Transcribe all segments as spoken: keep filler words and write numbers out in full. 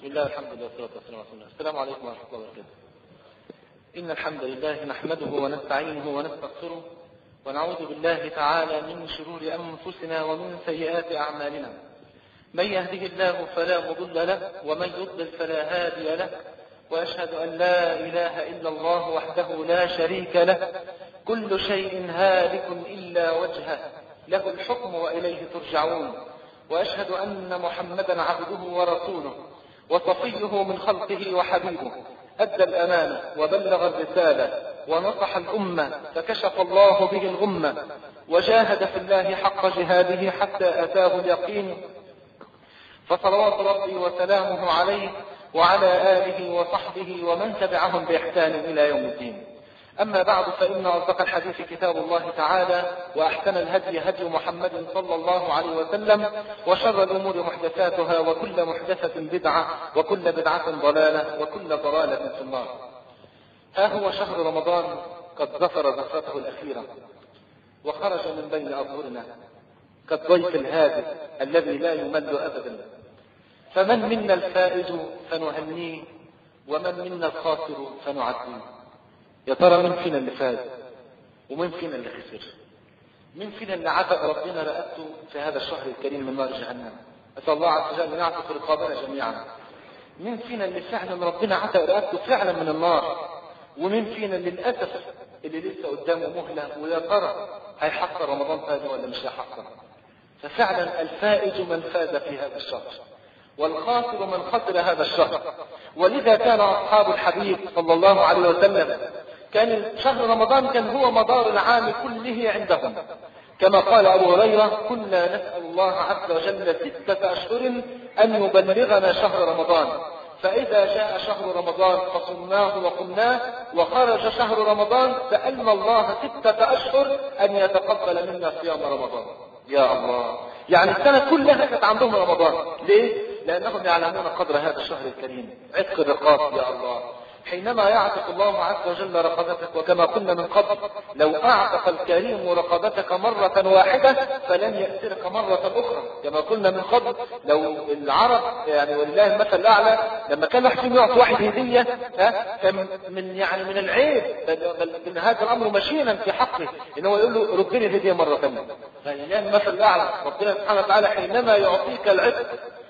بسم الله الحمد لله والصلاة والسلام على رسول الله. السلام عليكم ورحمة الله وبركاته. إن الحمد لله نحمده ونستعينه ونستغفره ونعوذ بالله تعالى من شرور أنفسنا ومن سيئات أعمالنا. من يهده الله فلا مضل له ومن يضلل فلا هادي له، وأشهد أن لا إله إلا الله وحده لا شريك له، كل شيء هالك إلا وجهه، له الحكم وإليه ترجعون. وأشهد أن محمدا عبده ورسوله وصفيه من خلقه وحبيبه، أدى الأمانة وبلغ الرسالة ونصح الأمة، فكشف الله به الغمة، وجاهد في الله حق جهاده حتى أتاه اليقين. فصلوات ربي وسلامه عليه وعلى آله وصحبه ومن تبعهم بإحسان إلى يوم الدين. أما بعد، فإن أصدق الحديث كتاب الله تعالى، وأحسن الهدي هدي محمد صلى الله عليه وسلم، وشر الأمور محدثاتها، وكل محدثة بدعة، وكل بدعة ضلالة، وكل ضلالة في النار. ها هو شهر رمضان قد ظفر زفرته الأخيرة وخرج من بين أظهرنا كالضيف الهادئ الذي لا يمل أبدا. فمن منا الفائز فنهنيه، ومن منا الخاسر فنعديه. يا ترى من فينا اللي فاز ومن فينا اللي خسر؟ من فينا اللي عتق ربنا رقبته في هذا الشهر الكريم من نار جهنم؟ أسأل الله عز وجل أن يعتق رقابنا جميعا. من فينا اللي فعلا ربنا عتق رقبته فعلا من النار؟ ومن فينا اللي للأسف اللي لسه قدامه مهلة، ويا ترى هيحقق رمضان ثاني ولا مش هيحقق؟ ففعلا الفائز من فاز في هذا الشهر، والخاسر من خسر هذا الشهر. ولذا كان أصحاب الحبيب صلى الله عليه وسلم كان شهر رمضان كان هو مدار العام كله عندهم، كما قال أبو هريرة: كنا نسأل الله عز وجل ستة أشهر أن يبلغنا شهر رمضان، فإذا جاء شهر رمضان فصمناه وقمناه، وخرج شهر رمضان سألنا الله ستة أشهر أن يتقبل منا صيام رمضان. يا الله، يعني السنة كلها كانت عندهم رمضان. ليه؟ لأنهم يعلمون قدر هذا الشهر الكريم. عتق الرقاب، يا الله، حينما يعتق الله عز وجل رقبتك، وكما قلنا من قبل لو أعتق الكريم رقبتك مرة واحدة فلن يأسرك مرة أخرى. كما قلنا من قبل لو العرب يعني ولله المثل الأعلى لما كان يحسن يعطي واحد هدية ها كان من يعني من العيب بل هذا الأمر مشينا في حقه إن هو يقول له ردني الهدية مرة ثانية. فلله المثل الأعلى، ربنا سبحانه وتعالى حينما يعطيك العتق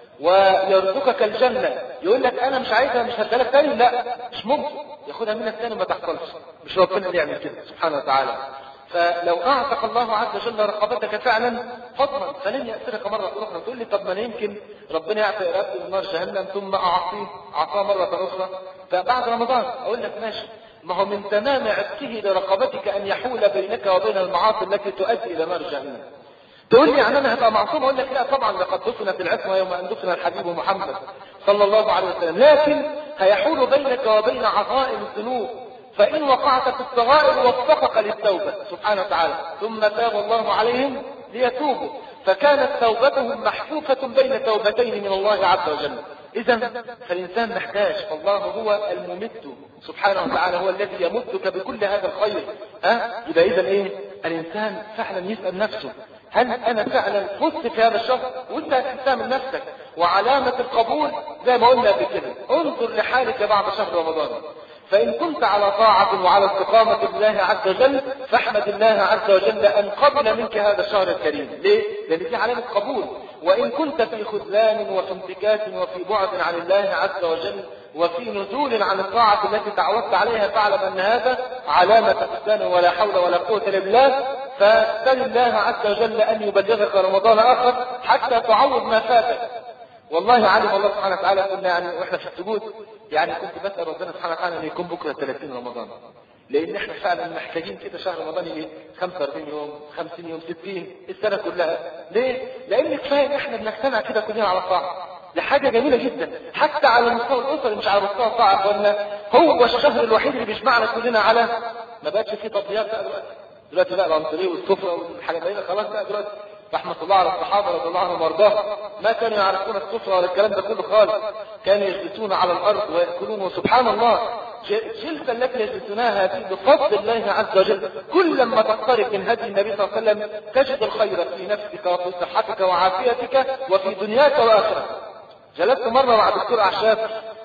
ويرزقك الجنة يقول لك أنا مش عايزها، مش هدالك تاني، لا مش ممكن ياخدها منك تاني، ما تحصلش. مش ربنا اللي يعمل كده سبحانه وتعالى. فلو أعتق الله عز وجل رقبتك فعلا فضلا فلن يأسرك مرة أخرى. تقول لي طب ما يمكن ربنا يعطي رقبتي من نار جهنم ثم أعطيه عطاه مرة أخرى فبعد رمضان. أقول لك ماشي، ما هو من تمام عتقه لرقبتك أن يحول بينك وبين المعاصي التي تؤدي إلى نار جهنم. تقول لي يعني انا هبقى معصوم؟ اقول لك لا طبعا، لقد دفنت العصمه يوم ان دفن الحبيب محمد صلى الله عليه وسلم، لكن هيحول بينك وبين عظائم الذنوب، فان وقعت في الصغائر وفقك للتوبه سبحانه وتعالى ثم تاب الله عليهم ليتوبوا، فكانت توبتهم محفوفه بين توبتين من الله عز وجل. اذا فالانسان محتاج، فالله هو الممد سبحانه وتعالى، هو الذي يمدك بكل هذا الخير. ها يبقى اذا ايه؟ الانسان فعلا يسال نفسه هل أنا فعلا فزت في هذا الشهر؟ وأنت هتحسها من نفسك. وعلامة القبول زي ما قلنا بكده، انظر لحالك بعد شهر رمضان، فإن كنت على طاعة وعلى استقامة بالله عز وجل فاحمد الله عز وجل أن قبل منك هذا الشهر الكريم. ليه؟ لأن دي علامة قبول. وإن كنت في خذلان وفي انتكاس وفي بعد عن الله عز وجل وفي نزول عن الطاعة التي تعودت عليها فاعلم أن هذا علامة خذلان ولا حول ولا قوة إلا بالله. فسل الله عز وجل أن يبلغك رمضان آخر حتى تعوض ما فاتك. والله علم الله سبحانه وتعالى كنا يعني واحنا في السجود يعني كنت بسأل ربنا سبحانه وتعالى أن يكون بكرة ثلاثين رمضان، لأن احنا فعلا محتاجين كده شهر رمضان يجي خمسة وأربعين يوم، خمسين يوم، ستين، السنة كلها. ليه؟ لأن كفاية ان احنا بنجتمع كده كلنا على طاعة، لحاجة جميلة جدا حتى على المستوى الأسري مش على مستوى الطاعة. قلنا هو الشهر الوحيد اللي بيجمعنا كلنا على ما بقتش فيه تضييق بقى دلوقتي. دلوقتي بقى العنصرية والسفرة والحاجات دي خلاص بقى دلوقتي. رحمة الله على الصحابة رضي الله عنهم وارضاهم، ما كانوا يعرفون السفرة ولا الكلام ده كله خالص، كانوا يجلسون على الأرض ويأكلون. وسبحان الله الجلسة التي يجلسونها هذه بفضل الله عز وجل كل ما تقترب من هدي النبي صلى الله عليه وسلم تجد الخير في نفسك وفي صحتك وعافيتك وفي دنياك وآخرتك. جلست مرة مع دكتور أعشاب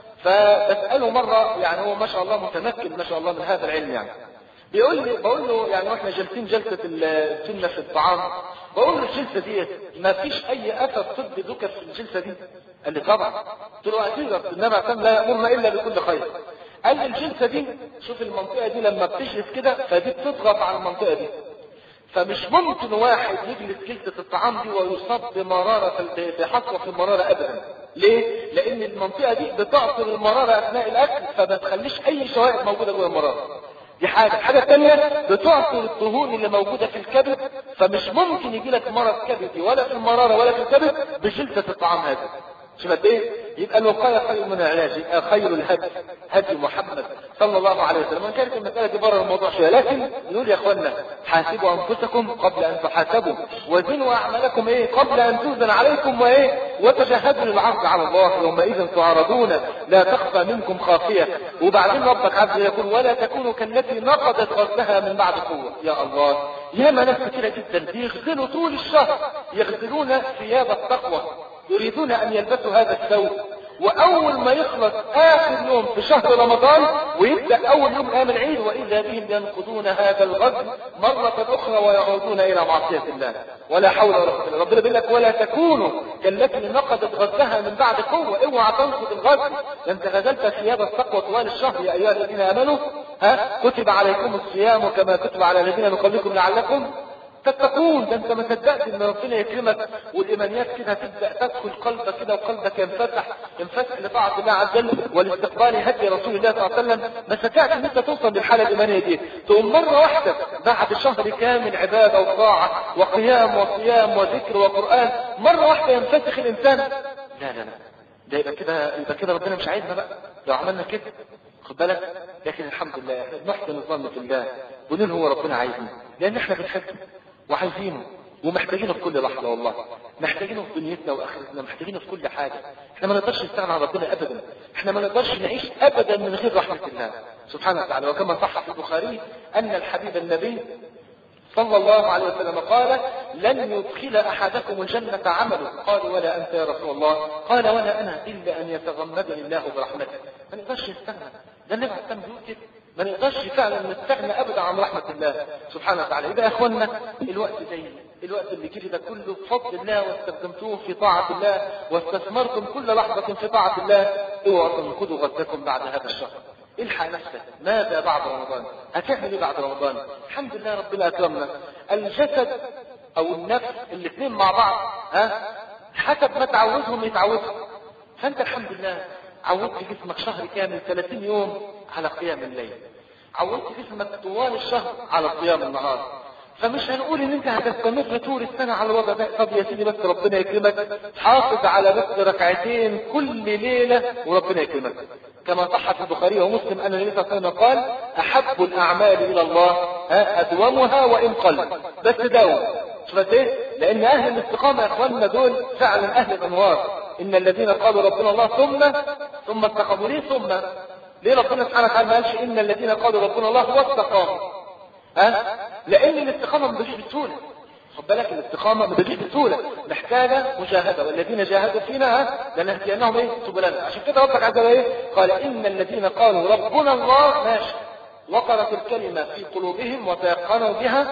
فبسأله مرة، يعني هو ما شاء الله متمكن ما شاء الله من هذا العلم، يعني بيقول لي بقول له يعني واحنا جالسين جلسة السنة في الطعام، بقول له الجلسة دي ما فيش أي أثر طبي ذكر في الجلسة دي؟ قال لي طبعا. قلت له أكيد النبي عليه لا يأمرنا إلا بكل خير. قال لي الجلسة دي شوف المنطقة دي لما بتجلس كده فدي بتضغط على المنطقة دي، فمش ممكن واحد يجلس جلسة الطعام دي ويصاب بمرارة بحصوة في المرارة أبدا. ليه؟ لأن المنطقة دي بتعصر المرارة أثناء الأكل فما تخليش أي شوائب موجودة جوه المرارة. دي حاجة. الحاجة الثانية بتعصر الدهون اللي موجودة في الكبد، فمش ممكن يجي لك مرض كبدي ولا في المرارة ولا في الكبد بجلسة الطعام هذا. شوف قد ايه؟ يبقى الوقاية خير من العلاج، خير الهدي هدي محمد صلى الله عليه وسلم. وان كانت المسألة دي بره الموضوع شوية، لكن نقول يا اخوانا حاسبوا انفسكم قبل ان تحاسبوا، وزنوا اعمالكم ايه قبل ان توزن عليكم، وايه وتجهزوا للعرض على الله يومئذ تعرضون لا تخفى منكم خافية. وبعدين ربك عز وجل يقول ولا تكونوا كالتي نقضت غزلها من بعد قوة. يا الله، ياما ناس كثيرة جدا بيغسلوا طول الشهر، يغسلون ثياب التقوى، يريدون أن يلبسوا هذا الثوب، وأول ما يخلص آخر يوم في شهر رمضان ويبدأ أول يوم أيام العيد وإذا بهم ينقضون هذا الغزل مرة أخرى ويعودون إلى معصية الله. ولا حول ولا قوة إلا بالله. ربنا بيقول لك ولا تكونوا كالتي نقضت غزلها من بعد قوة. اوعى تنقض الغزل، أنت غزلت ثياب التقوى طوال الشهر. يا أيها الذين آمنوا ها كتب عليكم الصيام كما كتب على الذين من قبلكم لعلكم تتقون. ده انت ما صدقت ان ربنا يكرمك والايمانيات كده تبدا تدخل قلبك كده وقلبك ينفتح ينفتح لطاعه الله عز وجل والاستقبال هدي رسول الله صلى الله عليه وسلم. ما صدقت ان انت توصل للحاله الايمانيه دي، تقوم مره واحده بعد شهر كامل عباده وطاعه وقيام وصيام وذكر وقران مره واحده ينفتح الانسان. لا لا لا، ده يبقى كده يبقى كده ربنا مش عايزنا بقى لو عملنا كده، خد بالك. لكن الحمد لله احنا بنحسن الظن في الله ونقول هو ربنا عايزنا، لان احنا بنحبه وعايزينه ومحتاجينه في كل لحظة. والله محتاجينه في دنيتنا واخرتنا، محتاجينه في كل حاجة. احنا ما نقدرش نستغنى عن ربنا ابدا، احنا ما نقدرش نعيش ابدا من غير رحمة الله سبحانه وتعالى. وكما صح في البخاري ان الحبيب النبي صلى الله عليه وسلم قال لن يدخل احدكم الجنة عمله. قال ولا انت يا رسول الله؟ قال ولا انا الا ان يتغمدني الله برحمته. ما نقدرش نستغنى، ده النبي عليه الصلاه والسلام ما نقدرش فعلا نستغنى ابدا عن رحمة الله سبحانه وتعالى. يبقى يا اخوانا الوقت زي الوقت اللي جري ده كله بفضل الله واستخدمتوه في طاعة الله واستثمرتم كل لحظة في طاعة الله. اوعوا تنقضوا غزكم بعد هذا الشهر. الحق نفسك، ماذا بعد رمضان؟ هتعمل ايه بعد رمضان؟ الحمد لله ربنا اكرمنا. الجسد او النفس الاثنين مع بعض ها حسب ما تعودهم يتعودهم. فانت الحمد لله عودت جسمك شهر كامل ثلاثين يوم على قيام الليل، عودت جسمك طوال الشهر على قيام النهار. فمش هنقول ان انت هتستمر طول السنة على الوضع ده. طب يا سيدي بس ربنا يكرمك حافظ على بس ركعتين كل ليلة وربنا يكرمك. كما صح في البخاري ومسلم ان النبي صلى الله عليه وسلم قال احب الاعمال الى الله ادومها وان قل. بس داوم. شفت ايه؟ لان اهل الاستقامة يا اخواننا دول فعلا اهل الانوار. ان الذين قالوا ربنا الله ثم ثم استقاموا. ليه ثم؟ ليه ربنا سبحانه وتعالى ما قالش ان الذين قالوا ربنا الله واستقاموا؟ ها؟ لان الاستقامة ما بتجيش بسهولة. خد بالك الاستقامة ما بتجيش بسهولة، محتاجة مجاهدة. والذين جاهدوا فينا لنهدينهم ايه سبلنا. عشان كده ربك عز وجل ايه قال ان الذين قالوا ربنا الله ماشي وقرت الكلمة في قلوبهم وتيقنوا بها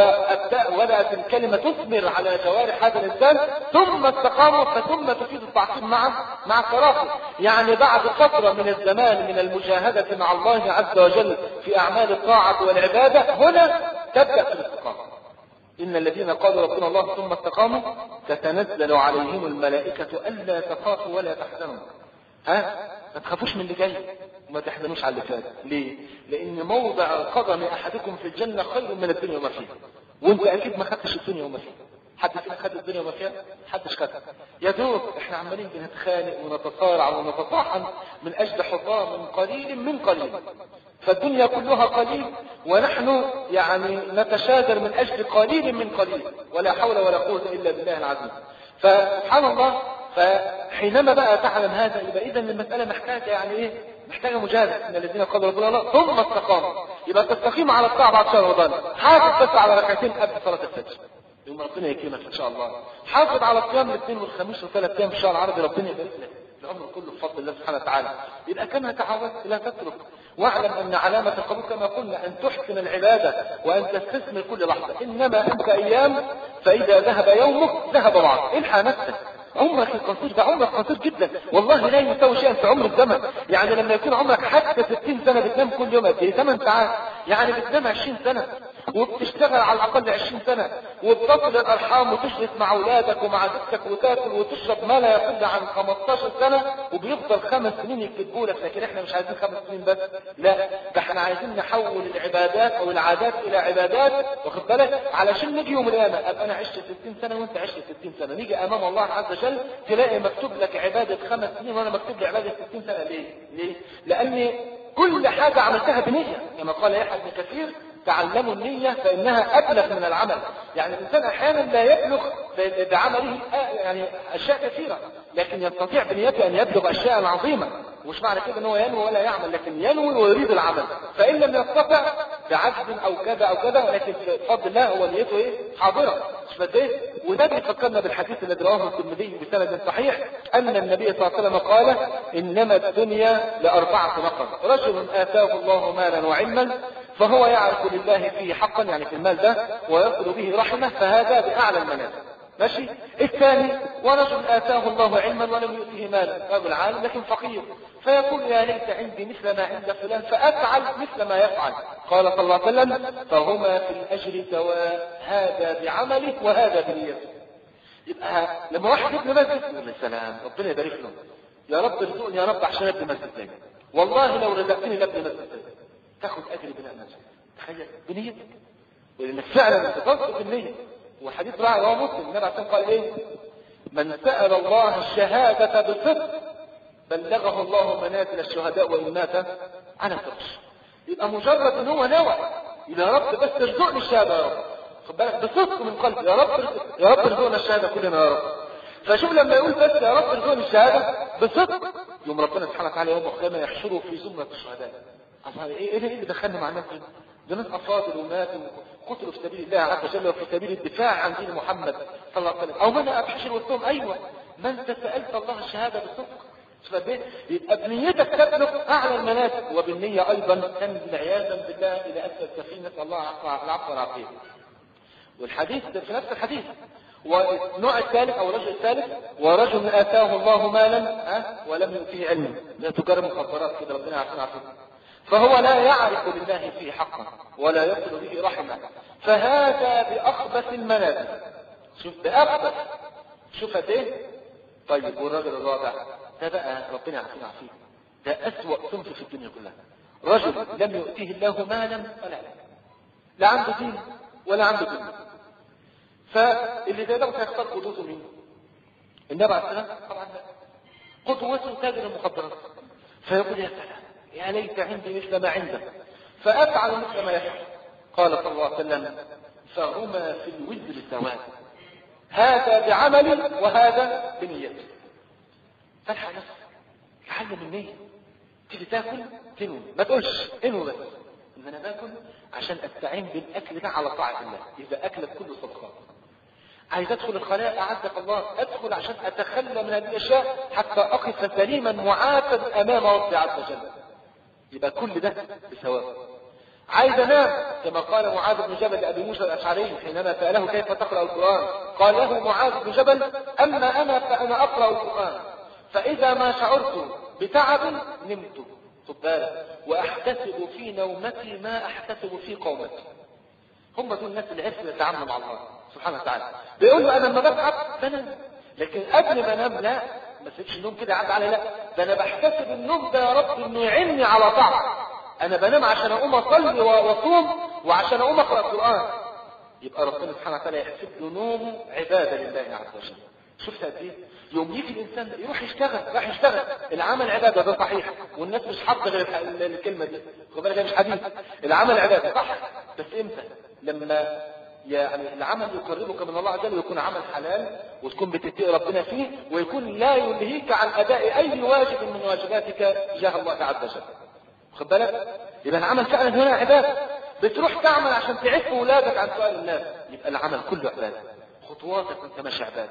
وبدأت الكلمة تثمر على جوارح هذا الإنسان ثم استقاموا. فثم تفيد التعقيب مع مع التراخي. يعني بعد فترة من الزمان من المجاهدة مع الله عز وجل في أعمال الطاعة والعبادة هنا تبدأ في الاستقامة. إن الذين قالوا ربنا الله ثم استقاموا تتنزل عليهم الملائكة ألا تخافوا ولا تحزنوا. ها؟ ما تخافوش من اللي جاي وما تحزنوش على اللي فات. ليه؟ لأن موضع قدم أحدكم في الجنة خير من الدنيا وما فيها. وانت أكيد ما خدتش الدنيا وما فيها. حد فينا خد الدنيا وما فيها؟ حدش خدها. يا دوب احنا عمالين بنتخانق ونتصارع ونتطاحن من أجل حظام قليل من قليل. فالدنيا كلها قليل ونحن يعني نتشاجر من أجل قليل من قليل. ولا حول ولا قوة إلا بالله العظيم. فسبحان الله. فحينما بقى تعلم هذا يبقى إذا المسألة محتاجة يعني إيه؟ محتاجة مجاهدة. إن الذين قالوا ربنا الله ثم استقاموا. يبقى تستقيم على الطاعة بعد شهر رمضان. حافظ بس على ركعتين قبل صلاة الفجر يوم ربنا يكرمك إن شاء الله. حافظ على صيام الاثنين والخميس وثلاث أيام في الشهر العربي ربنا يبارك لك. كله بفضل الله سبحانه وتعالى. يبقى كما تعودت لا تترك، واعلم ان علامة القبول كما قلنا ان تحسن العبادة وان تستثمر كل لحظة. انما انت ايام فاذا ذهب يومك ذهب وعرك. الحق نفسك، عمرك القصير ده عمرك قصير جدا والله لا يساوي شيئا في عمر الزمن. يعني لما يكون عمرك حتى ستين سنة بتنام كل يوم قد ايه؟ ثمان ساعات، يعني بتنام عشرين سنة وبتشتغل على الاقل عشرين سنة وبتصل الارحام وتشرف مع اولادك ومع زوجتك وتاكل وتشرب ما لا يقل عن خمستاشر سنة وبيفضل خمس سنين يكتبوا لك. لكن احنا مش عايزين خمس سنين بس، لا ده احنا عايزين نحول العبادات او العادات الى عبادات، واخد بالك؟ علشان نيجي يوم القيامة ابقى انا عشت ستين سنة وانت عشت ستين سنة، نيجي امام الله عز وجل تلاقي مكتوب لك عبادة خمس سنين وانا مكتوب لي عبادة ستين سنة. ليه؟ ليه؟ لان كل حاجة عملتها بنية، كما قال يحيى بن كثير تعلموا النية فإنها أبلغ من العمل. يعني الإنسان أحيانا لا يبلغ بعمله يعني أشياء كثيرة، لكن يستطيع بنيته أن يبلغ أشياء عظيمة. ومش معنى كده أنه ينوي ولا يعمل، لكن ينوي ويريد العمل، فإن لم يستطع بعجز أو كذا أو كذا، ولكن بفضل الله هو نيته إيه؟ حاضرة. مش بس إيه؟ وده بيفكرنا بالحديث الذي رواه الترمذي بسند صحيح أن النبي صلى الله عليه وسلم قال: إنما الدنيا لأربعة نفر، رجل آتاه الله مالا وعلما فهو يعرف لله فيه حقا، يعني في المال ده، ويصل به رحمه، فهذا بأعلى المنازل. ماشي. الثاني: ورجل آتاه الله علما ولم يؤته مالا، رجل عالم لكن فقير، فيقول: يا ليت عندي مثل ما عند فلان فأفعل مثل ما يفعل. قال صلى الله عليه وسلم: فهما في الأجر سواء، هذا بعمله وهذا بنيته. يبقى لما واحد يبني مسجد يقول: السلام ربنا يبارك له، يا رب ارزقني يا رب عشان ابني مسجد تاني، والله لو رزقتني لابني مسجد تاني، تاخد اجر بناء مسجد. تخيل بنيتك، ولانك فعلا تصدق بالنية. وحديث راعي رواه مسلم، النبي عليه الصلاه قال ايه؟ من سأل الله الشهادة بصدق بلغه الله منازل الشهداء وإن مات على فرش. يبقى مجرد ان هو نوى: يا رب بس ارزقني الشهادة يا رب، خد بالك بصدق من قلبي، يا رب يا رب ارزقنا الشهادة كلنا يا رب. فشوف لما يقول بس يا رب ارزقني الشهادة بصدق، يوم ربنا سبحانه وتعالى يوم القيامة يحشره في زمرة الشهداء. ايه ايه اللي دخلنا مع الناس كده؟ ده ناس افاضل وماتوا وقتلوا في سبيل الله عز وجل وفي سبيل الدفاع عن دين محمد صلى الله عليه وسلم. او من ابحشر وسطهم، ايوه ما انت سالت الله الشهاده بالصدق، يبقى بنيتك تبلغ اعلى المنازل، وبالنيه ايضا تنزل عياذا بالله الى اسفل السفينه، نسال الله العفو والعافيه. والحديث في نفس الحديث. والنوع الثالث او الرجل الثالث: ورجل اتاه الله مالا أه؟ ولم يؤته علما، لا تجار مخدرات كده ربنا يعافينا عافيه، فهو لا يعرف لله فيه حقا ولا يصل به رحمه، فهذا بأخبث المنازل. شوف بأخبث، شوف قد ايه. طيب والرجل الرابع ده بقى ربنا يعافينا عافيه، ده أسوأ صنف في الدنيا كلها. رجل لم يؤتيه الله مالا ولا لا عنده دين ولا عنده دنيا، فاللي زي ده هيختار قدوته مين؟ النبي عليه السلام طبعا قدوته تاجر المخدرات، فيقول: يا سلام يا ليت عندي مثل ما عندك فأفعل مثل ما يفعل. قال صلى الله عليه وسلم: فهما في الوزر سواء، هذا بعمل وهذا بنيته. فالحق نفسك، تعلم النية. تيجي تاكل تنوي، ما تقولش انوي بس ان انا باكل عشان استعين بالاكل ده على طاعة الله، اذا اكلت كله صدقات. عايز ادخل الخلاء اعزك الله، ادخل عشان اتخلى من هذه الاشياء حتى اقف سليما معافا امام ربي عز وجل، يبقى كل ده بسواء. عايز انام كما قال معاذ بن جبل لابي موسى الاشعري حينما ساله: كيف تقرا القران؟ قال له معاذ بن جبل: اما انا فانا اقرا القران، فاذا ما شعرت بتعب نمت، خد بالك، واحتسب في نومتي ما احتسب في قومتي. هم دول الناس اللي عرفوا يتعاملوا مع الله سبحانه وتعالى. بيقول له: انا لما بتعب بنام، لكن قبل ما انام لا ما سيبش النوم كده يعدي علي، لا ده انا بحتسب النوم ده يا رب انه يعيني على طاعة. انا بنام عشان اقوم اصلي واصوم وعشان اقوم اقرا القران، يبقى ربنا سبحانه وتعالى يحسب له نومه عباده لله عز وجل. شفت قد ايه؟ يوم يجي الانسان ده يروح يشتغل، راح يشتغل، العمل عباده، ده صحيح، والناس مش حاطه غير الكلمه دي، خد بالك مش حديث، العمل عباده صح، بس امتى؟ لما يعني العمل يقربك من الله عز وجل ويكون عمل حلال وتكون بتتقي ربنا فيه، ويكون لا يلهيك عن اداء اي واجب من واجباتك تجاه الله عز وجل. خد بالك؟ يبقى العمل فعلا هنا عباده، بتروح تعمل عشان تعف اولادك عن سؤال الناس، يبقى العمل كله عباده، خطواتك وانت ماشي عباده،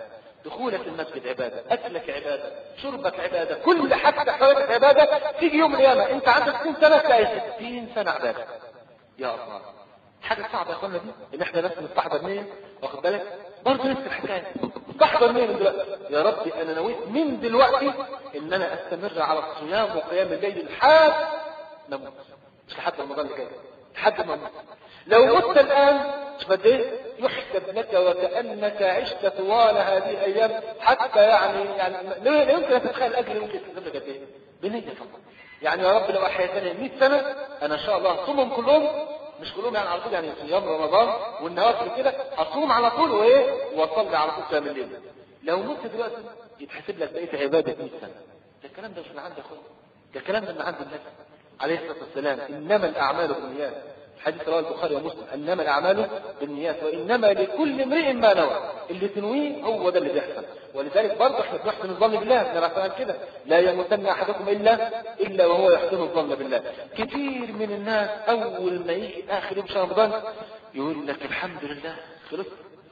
دخولك المسجد عبادة، أكلك عبادة، شربك عبادة، كل حاجة حواليك عبادة. تيجي يوم القيامة أنت عندك ستين سنة تلاقي ستين سنة عبادة. يا الله، حاجة صعبة يا أخوانا دي، إن إحنا بس نستحضر نية، واخد بالك؟ برضه نفس الحكاية، استحضر نية من دلوقتي، يا ربي أنا نويت من دلوقتي إن أنا أستمر على الصيام وقيام الليل لحد ما أموت، مش لحد رمضان اللي جاي، لحد ما أموت. لو مت الآن قد ايه يحسب لك وكأنك عشت طوال هذه الأيام، حتى يعني يعني لا يمكن أن تتخيل الأجر يمكن تكتب لك قد ايه بنية فقط. يعني يا رب لو أحيتني مئة سنة أنا إن شاء الله أصومهم كلهم، مش كلهم يعني على طول، يعني صيام رمضان والنوافل كده أصوم على طول وإيه وأصلي على طول قيام الليل. لو مت دلوقتي يتحسب لك بقية عبادة مئة سنة. ده الكلام ده مش من عند أخويا، ده الكلام ده من عند النبي عليه الصلاة والسلام. إنما الأعمال بالنيات، حديث رواه البخاري ومسلم، انما الاعمال بالنيات وانما لكل امرئ ما نوى. اللي تنويه هو ده اللي بيحصل. ولذلك برضه احنا بنحسن الظن بالله، احنا قال كده لا يموتن احدكم الا الا وهو يحسن الظن بالله. كثير من الناس اول ما يجي اخر يوم شهر رمضان يقول لك الحمد لله خلص.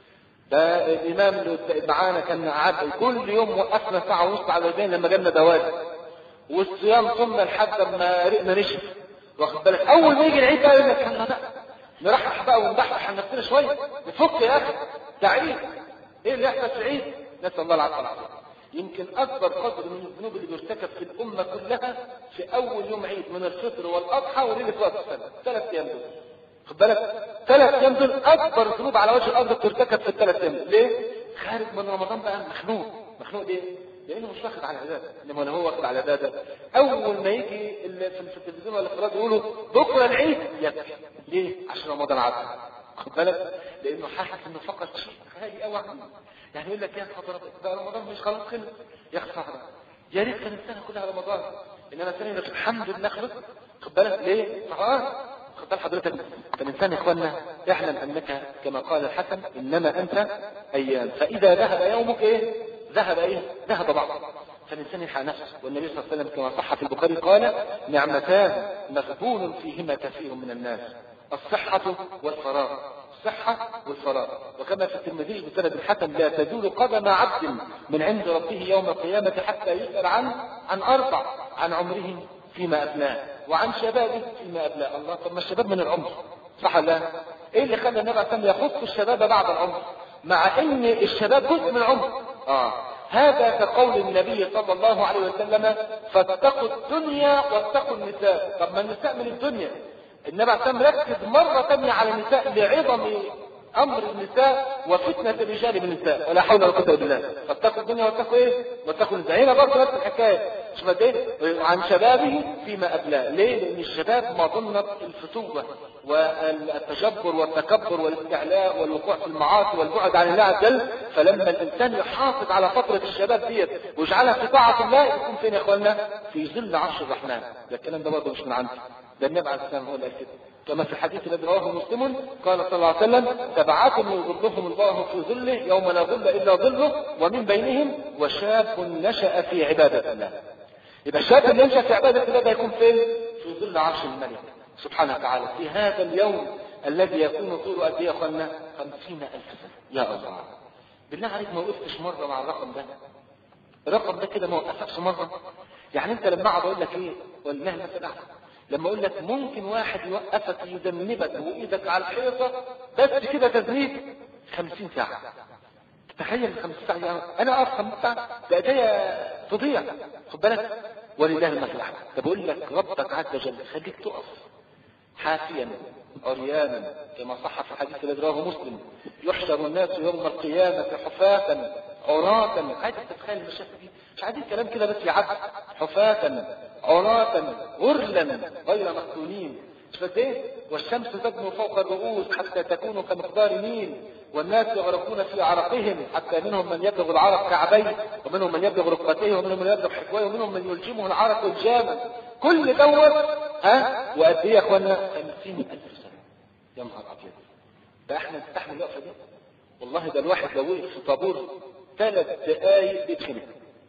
ده الامام اللي معانا كان قاعد كل يوم وقفنا ساعه ونص على الوزين لما جالنا دوالي، والصيام صمنا لحد ما رقنا نشف، واخد بالك؟ اول ما يجي العيد بقى يقول لك يلا بقى نرحح بقى ونضحك عن نفسنا شويه، نفك يا اخي ده عيد. ايه اللي يحصل في العيد؟ نسال الله العافيه والعافيه. يمكن اكبر قدر من الذنوب اللي بيرتكب في الامه كلها في اول يوم عيد من الفطر والاضحى وليله راس السنه، ثلاث ايام دول، خد بالك؟ ثلاث ايام دول اكبر ذنوب على وجه الارض بترتكب في الثلاث ايام. ليه؟ خارج من رمضان بقى مخنوق. مخنوق ليه؟ لانه مش واخد على العباده، انما هو واخد على العباده. اول ما يجي في التلفزيون ولا في الراديو يقولوا بكره العيد يبكي. ليه؟ عشان رمضان عدى، خد بالك؟ لانه حاسس انه فقد شيء غالي قوي عنه. يعني يقول لك يا حضرتك بقى رمضان مش خلاص خلص، يا خساره، يا ريت كان السنه كلها رمضان، انما السنه يقول لك الحمد لله خلص، خد بالك؟ ليه؟ خلاص خد بال حضرتك. فالانسان يا اخوانا اعلم انك كما قال الحسن انما انت ايام، فاذا ذهب يومك ايه؟ ذهب ايه؟ ذهب بعض. فالانسان يلحق نفسه. والنبي صلى الله عليه وسلم كما صح في البخاري قال نعمتان مغبون فيهما كثير من الناس، الصحة والفراغ. الصحة والفراغ. وكما في الترمذي بسند الحسن لا تزول قدم عبد من عند ربه يوم القيامة حتى يسأل عن عن أربع: عن عمره فيما أبلاه، وعن شبابه فيما أبلاه. الله، طب ما الشباب من العمر، صح ولا لا؟ ايه اللي خلى النبي عليه الصلاة يخص الشباب بعد العمر مع ان الشباب جزء من العمر؟ اه هذا كقول النبي صلى الله عليه وسلم فاتقوا الدنيا واتقوا النساء. طب ما النساء من الدنيا. النبي عليه الصلاة ركز مرة ثانية على النساء لعظم امر النساء وفتنة الرجال بالنساء، ولا حول ولا قوة الا بالله. فاتقوا الدنيا واتقوا ايه؟ واتقوا النساء. هنا برضه نفس الحكاية. شوف ايه؟ عن شبابه فيما ابلاه. ليه؟ لان الشباب مظنة الفتوة والتجبر والتكبر والاستعلاء والوقوع في المعاصي والبعد عن الله عز وجل. فلما الانسان يحافظ على فترة الشباب ديت ويجعلها في طاعة الله يكون فين يا اخوانا؟ في ظل عرش الرحمن. ده الكلام ده برضه مش من عندي، ده النبي عليه السلام هو اللي قال كده. كما في الحديث الذي رواه مسلم قال صلى الله عليه وسلم سبعة يظلهم الله في ظله يوم لا ظل الا ظله ومن بينهم وشاب نشأ في عبادة الله. يبقى الشاب اللي ينشأ في عبادة الله ده يكون فين؟ في ظل عرش الملك سبحانه وتعالى في هذا اليوم الذي يكون طوله قد ايه يا اخوانا؟ خمسين ألف سنة. يا الله، بالله عليك ما وقفتش مرة مع الرقم ده؟ الرقم ده كده ما وقفكش مرة؟ يعني انت لما اقعد اقول لك ايه والله مثلا لما اقول لك ممكن واحد يوقفك يذنبك وايدك على الحيطة بس كده تذنيب خمسين ساعة. تخيل خمسين ساعة، انا اقف خمسين ساعة ده ايديا تضيع، خد بالك؟ ولله المثل الاعلى. بقول لك ربك عز وجل خليك تقف حافيا عريانا كما صح في الحديث الذي رواه مسلم يحشر الناس يوم القيامة حفاة عراة. عايز تتخيل المشاهد دي؟ مش عايزين كلام كده بس يعد. حفاة عراة غرلا غير مفتونين. شفت ايه؟ والشمس تدنو فوق الرؤوس حتى تكون كمقدار ميل والناس يغرقون في عرقهم حتى منهم من يبلغ العرق كعبيه ومنهم من يبلغ ركبتيه ومنهم من يبلغ حكويه ومنهم من يلجمه العرق الجاما. كل دوت ها وقد ايه يا اخوانا؟ خمسين ألف سنة. يا نهار ابيض، ده احنا نستحمل الوقفه دي؟ والله ده الواحد لو وقف في طابور ثلاث دقايق بيتخنق.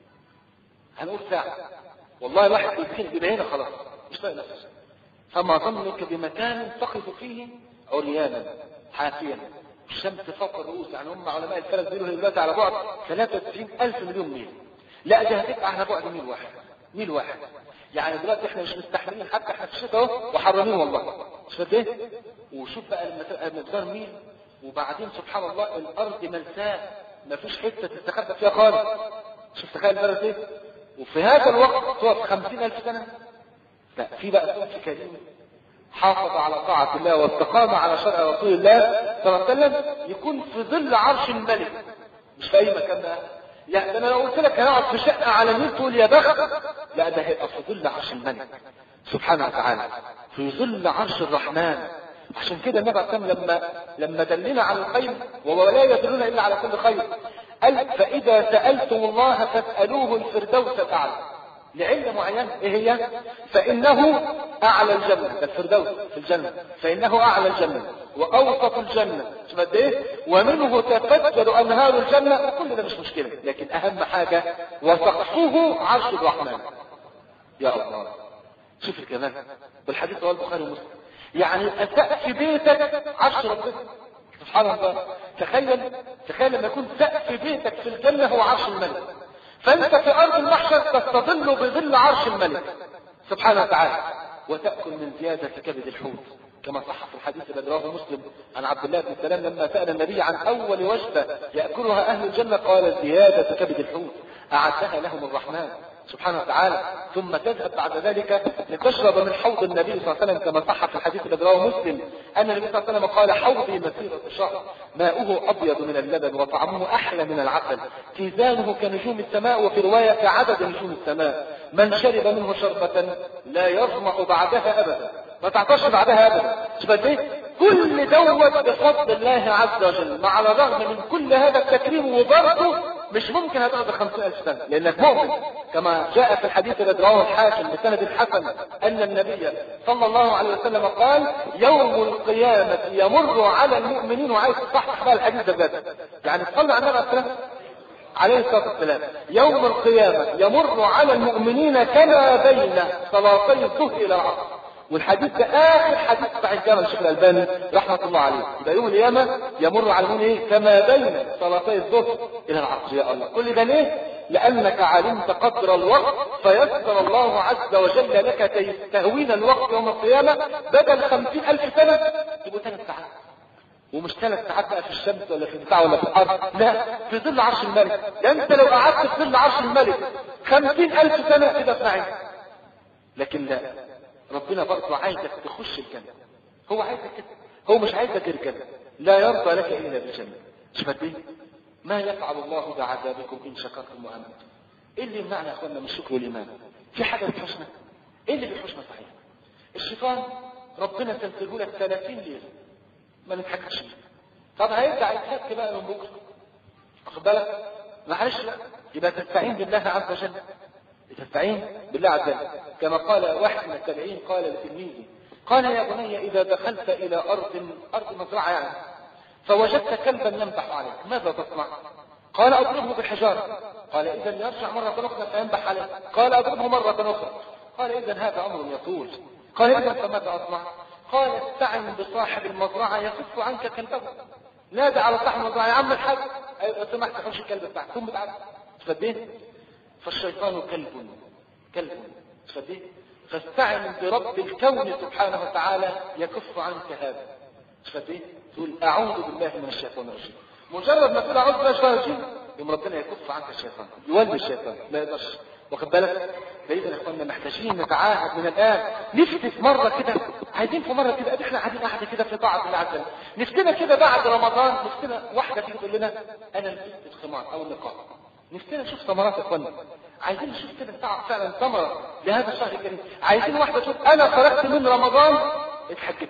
هنقول ساعه، والله الواحد بيتخنق بيبقى خلاص مش طايق نفسه. فما ظنك بمكان تقف فيه عريانا حافيا الشمس فوق الرؤوس، يعني هم علماء الفلك بيقولوا هي دلوقتي على بعد ثلاثة وتسعين ألف مليون ميل. لا ده هتبقى على بعد ميل واحد، ميل واحد. يعني دلوقتي احنا مش مستحملين حتى احنا في الشتاء اهو وحرانين والله. مش فاهم ايه؟ وشوف بقى لما تبقى مقدار ميل وبعدين سبحان الله الارض ملساء ما فيش حته تستخبى فيها خالص. شوف تخيل البلد ايه؟ وفي هذا الوقت تقف خمسين ألف سنة. لا في بقى صوت كريم حافظ على طاعة الله واستقام على شرع رسول الله صلى الله عليه وسلم يكون في ظل عرش الملك، مش في أي مكان بقى. لا ده أنا لو قلت لك هنقعد في شقة على النيل تقول يا بخت، لا ده هيبقى في ظل عرش الملك سبحانه وتعالى، في ظل عرش الرحمن. عشان كده النبي عليه الصلاة والسلام لما لما دلنا على الخير ولا يدلون إلا على كل خير قال فإذا سألتم الله فاسألوه الفردوس الأعلى، لعلة معينة ايه هي؟ فإنه أعلى الجنة، ده الفردوس في الجنة، فإنه أعلى الجنة وأوسط الجنة، شوف قد ايه؟ ومنه تفجر أنهار الجنة. وكل ده مش مشكلة، لكن أهم حاجة وسقفه عرش الرحمن. يا الله شوف الكلام بالحديث رواه البخاري ومسلم، يعني سقف بيتك عرش ربنا سبحان الله. تخيل تخيل لما يكون سقف بيتك في الجنة هو عرش الملك، فانت في ارض المحشر تستظل بظل عرش الملك سبحانه وتعالى وتأكل من زيادة كبد الحوت كما صح في الحديث الذي رواه مسلم عن عبد الله بن سلام لما سأل النبي عن اول وجبة يأكلها اهل الجنة قال زيادة كبد الحوت اعدها لهم الرحمن سبحانه وتعالى. ثم تذهب بعد ذلك لتشرب من حوض النبي صلى الله عليه وسلم كما صح في الحديث الذي رواه مسلم ان النبي صلى الله عليه وسلم قال حوضي مسيرة شهر ماؤه ابيض من اللبن وطعمه احلى من العسل كيزانه كنجوم السماء وفي رواية كعدد نجوم السماء من شرب منه شربة لا يظمأ بعدها ابدا، ما تعطش بعدها ابدا. شوف ايه كل دوت بفضل الله عز وجل، مع الرغم من كل هذا التكريم وبرضه مش ممكن هتقعد خمسين ألف سنة لأنك مؤمن كما جاء في الحديث الذي رواه الحاكم بسند الحسن أن النبي صلى الله عليه وسلم قال يوم القيامة يمر على المؤمنين، وعايز تصحح بقى الحديث ده بجد يعني تصلي على النبي عليه عليه الصلاة والسلام يوم القيامة يمر على المؤمنين كما بين صلاتي الظهر إلى العصر. والحديث ده آخر حديث صحيح جامع الشيخ الألباني رحمة الله عليه. يبقى يوم القيامة يمر على المؤمنين ايه؟ كما بين صلاتي الظهر إلى العصر. يا الله كل ده ليه؟ لأنك علمت قدر الوقت فيسر الله عز وجل لك تهوين الوقت يوم القيامة بدل خمسين ألف سنة تبقوا ثلاث ساعات، ومش ثلاث ساعات بقى في الشمس ولا في البتاع ولا في الأرض، لا في ظل عرش الملك. ده أنت لو قعدت في ظل عرش الملك خمسين ألف سنة كده في نعيم. لكن لا، ربنا برضه عايزك تخش الجنة، هو عايزك كده، هو مش عايزك الجنة، لا يرضى لك إلا بالجنة. شوف قد ايه؟ ما يفعل الله بعذابكم إن شكرتم وآمنتم. إيه اللي يمنعنا يا أخوانا من الشكر والإيمان؟ في حاجة بتحوشنا؟ إيه اللي بيحوشنا صحيح؟ الشيطان ربنا سلسله لك ثلاثين ليلة ما نتحكمش فيه. طب هيرجع يتحك بقى من بكرة، واخد بالك؟ معلش لا، يبقى تستعين بالله عز وجل، تستعين بالله عز وجل كما قال واحد من التابعين قال لتلميذه قال يا بني إذا دخلت إلى أرض أرض مزرعة يعني فوجدت كلبا ينبح عليك ماذا تصنع؟ قال أضربه بالحجارة. قال إذا يرجع مرة أخرى فينبح عليك. قال أضربه مرة أخرى. قال إذا هذا أمر يطول. قال إذا فماذا أصنع؟ قال استعن بصاحب المزرعة يكف عنك كلبه. نادى على صاحب المزرعة يا عم الحاج لو سمحت حوش الكلب بتاعك ثم تعال. تفديه؟ فالشيطان كلب كلب تفديه؟ فاستعن برب الكون سبحانه وتعالى يكف عنك هذا. تفديه؟ تقول أعوذ بالله من الشيطان الرجيم. مجرد ما تقول أعوذ بالله من الشيطان الرجيم يوم ربنا يكف عنك الشيطان، يولي الشيطان ما يقدرش. واخد بالك؟ فإذا يا اخوانا محتاجين نتعاهد من الآن، نفتي في مرة كده، عايزين في مرة كده احنا قاعدين قاعدة كده في طاعة الله عز وجل، نفتنا كده بعد رمضان، نفتنا واحدة تيجي تقول لنا أنا لبست الخمار أو النقاب، نفتنا نشوف ثمرات يا اخوانا، عايزين نشوف كده فعلا ثمرة لهذا الشهر الكريم، عايزين واحدة تقول أنا خرجت من رمضان اتحجبت.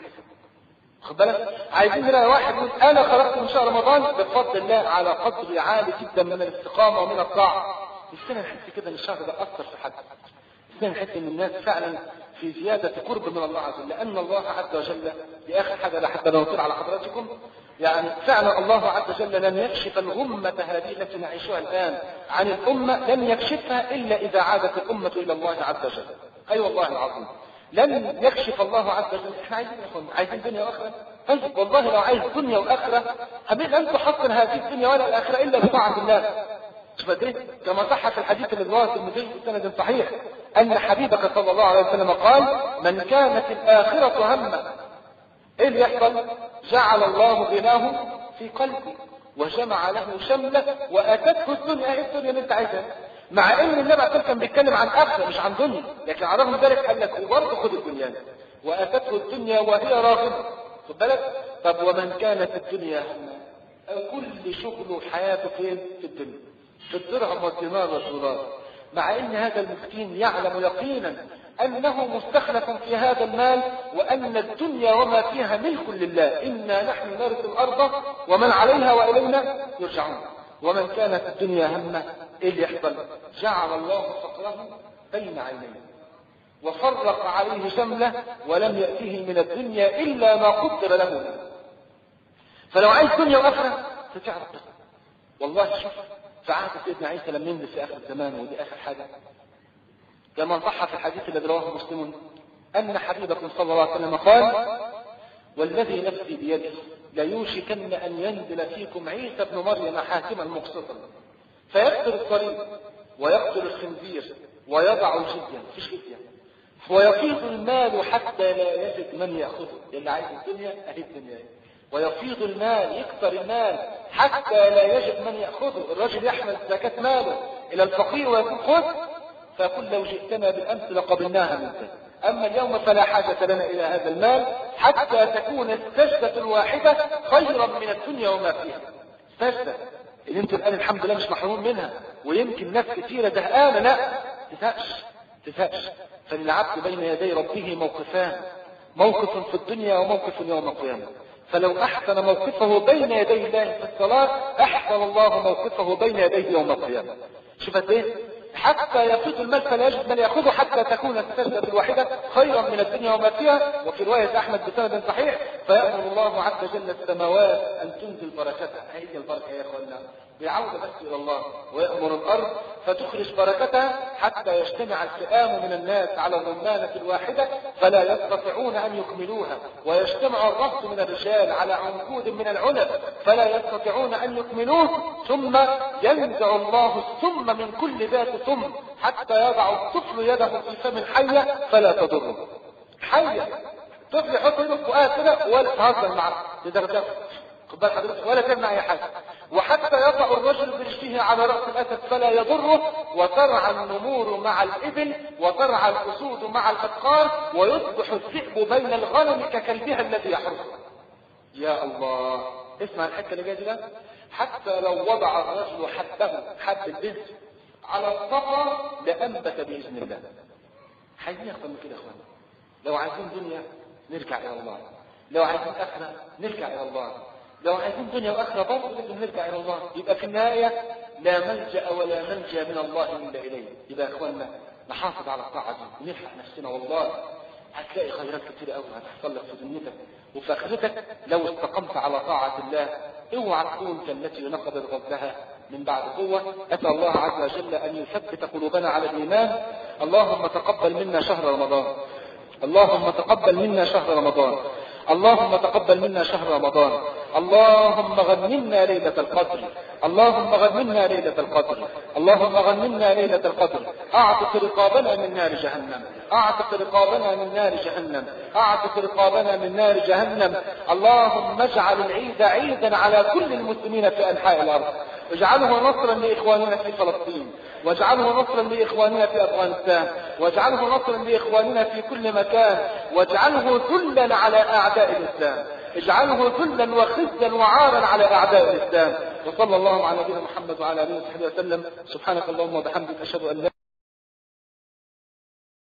خد بالك؟ عايزين نلاقي واحد يقول انا خرجت من شهر رمضان بفضل الله على قدر عالي جدا من الاستقامه ومن الطاعه. نفسنا نحس كده ان الشهر ده اثر في حد، نفسنا نحس ان الناس فعلا في زياده قرب من الله عز وجل، لان الله عز وجل دي اخر حاجه لحد ما نطير على حضراتكم، يعني فعلا الله عز وجل لن يكشف الغمه هذه التي نعيشها الان عن الامه، لن يكشفها الا اذا عادت الامه الى الله عز وجل. اي أيوة والله العظيم. لن يكشف الله عز وجل. احنا عايزين يكون عايزين دنيا واخره. طيب والله لو عايز دنيا واخره حبيبي لن تحصل هذه الدنيا ولا الاخره الا بطاعه الله. شوف قد ايه كما صح في الحديث الذي رواه الترمذي بسند صحيح ان حبيبك صلى الله عليه وسلم قال: من كانت الاخره همه ايه اللي يحصل؟ جعل الله غناه في قلبه وجمع له شمله واتته الدنيا. ايه الدنيا اللي انت عايزها؟ مع ان النبي عليه كان بيتكلم عن اخره مش عن دنيا، لكن على رغم ذلك قال لك وبرضه خد الدنيا واتته الدنيا وهي راغبه. خد بالك. طب ومن كانت الدنيا همه كل شغله وحياته فين؟ في الدنيا، في الدرهم والدينار والدولار، مع ان هذا المسكين يعلم يقينا انه مستخلف في هذا المال وان الدنيا وما فيها ملك لله. انا نحن نرث الارض ومن عليها والينا يرجعون. ومن كانت الدنيا همه ايه اللي يحصل؟ جعل الله فقره بين عينيه وفرق عليه شمله ولم يأته من الدنيا الا ما قدر له. فلو عايز دنيا واخره فتعرف والله. شوف في عهد سيدنا عيسى لم ينزل في اخر الزمان، ودي اخر حاجه كما صح في الحديث الذي رواه مسلم ان حبيبكم صلى الله عليه وسلم قال: والذي نفسي بيده ليوشكن ان ينزل فيكم عيسى بن مريم حاكما مقسطا فيقتل الصليب ويقتل الخنزير ويضع الجزيه، مفيش جزيه، ويفيض المال حتى لا يجد من ياخذه. اللي عايز الدنيا اهي الدنيا، ويفيض المال يكثر المال حتى لا يجد من ياخذه. الرجل يحمل زكاه ماله الى الفقير ويقول خذ، فقل لو جئتنا بالامس لقبلناها منك، اما اليوم فلا حاجه لنا الى هذا المال حتى تكون السجده الواحده خيرا من الدنيا وما فيها. سجده اللي انت الان الحمد لله مش محروم منها، ويمكن ناس كثيره زهقانه. لا تزهقش تزهقش. فللعبد بين يدي ربه موقفان، موقف في الدنيا وموقف يوم القيامه. فلو احسن موقفه بين يدي الله في الصلاه احسن الله موقفه بين يديه يوم القيامه. شوفت ايه؟ حتى يفيض المال فلا يجد من ياخذه حتى تكون السجده الواحده خيرا من الدنيا وما فيها. وفي روايه احمد بسند صحيح: فيامر الله عز وجل السماوات ان تنزل بركتها. هي البركه يا اخوانا بعوده بس الى الله. ويامر الارض فتخرج بركتها حتى يجتمع الفئام من الناس على الرمانه الواحده فلا يستطيعون ان يكملوها، ويجتمع الرهط من الرجال على عنقود من العنب فلا يستطيعون ان يكملوه، ثم ينزع الله السم من كل ذات سم حتى يضع الطفل يده في فم الحيه فلا تضره. حيه طفل يحط يده في فؤاد كده ولا تهزر معه تدغدغ ولا تمنع اي حاجه، وحتى يضع الرجل برجله على راس الاسد فلا يضره، وترعى النمور مع الابل وترعى الاسود مع الابقار ويصبح الذئب بين الغنم ككلبها الذي يحرسه. يا الله اسمع الحته اللي جايه دي بقى. حتى لو وضع الرجل حبه حب البذر على الصفا لانبت باذن الله. عايزين اكتر من كده يا اخوانا. لو عايزين دنيا نرجع الى الله، لو عايزين اخره نرجع الى الله، لو عايزين دنيا واخره برضه لازم نرجع الى الله. يبقى في النهايه لا ملجا ولا منجا من الله الا اليه. يبقى يا اخوانا نحافظ على الطاعه دي ونلحق نفسنا، والله هتلاقي خيرات كتير قوي هتحصل لك في دنيتك وفي اخرتك لو استقمت على طاعه الله. اوعى تكون كالتي نقضت غزلها من بعد قوه. اسال الله عز وجل ان يثبت قلوبنا على الايمان. اللهم تقبل منا شهر رمضان، اللهم تقبل منا شهر رمضان، اللهم تقبل منا شهر رمضان. اللهم غنمنا ليلة القدر، اللهم غنمنا ليلة القدر، اللهم غنمنا ليلة القدر. اعتق رقابنا من نار جهنم، اعتق رقابنا من نار جهنم، اعتق رقابنا من نار جهنم. اللهم اجعل العيد عيدا على كل المسلمين في انحاء الارض، اجعله نصرا لاخواننا في فلسطين، واجعله نصرا لاخواننا في افغانستان، واجعله نصرا لاخواننا في كل مكان، واجعله ذلا على اعداء الاسلام، اجعله ذلا وخزيا وعارا على اعداء الاسلام. وصلى الله على نبينا محمد وعلى اله وصحبه وسلم. سبحانك اللهم وبحمدك اشهد ان لا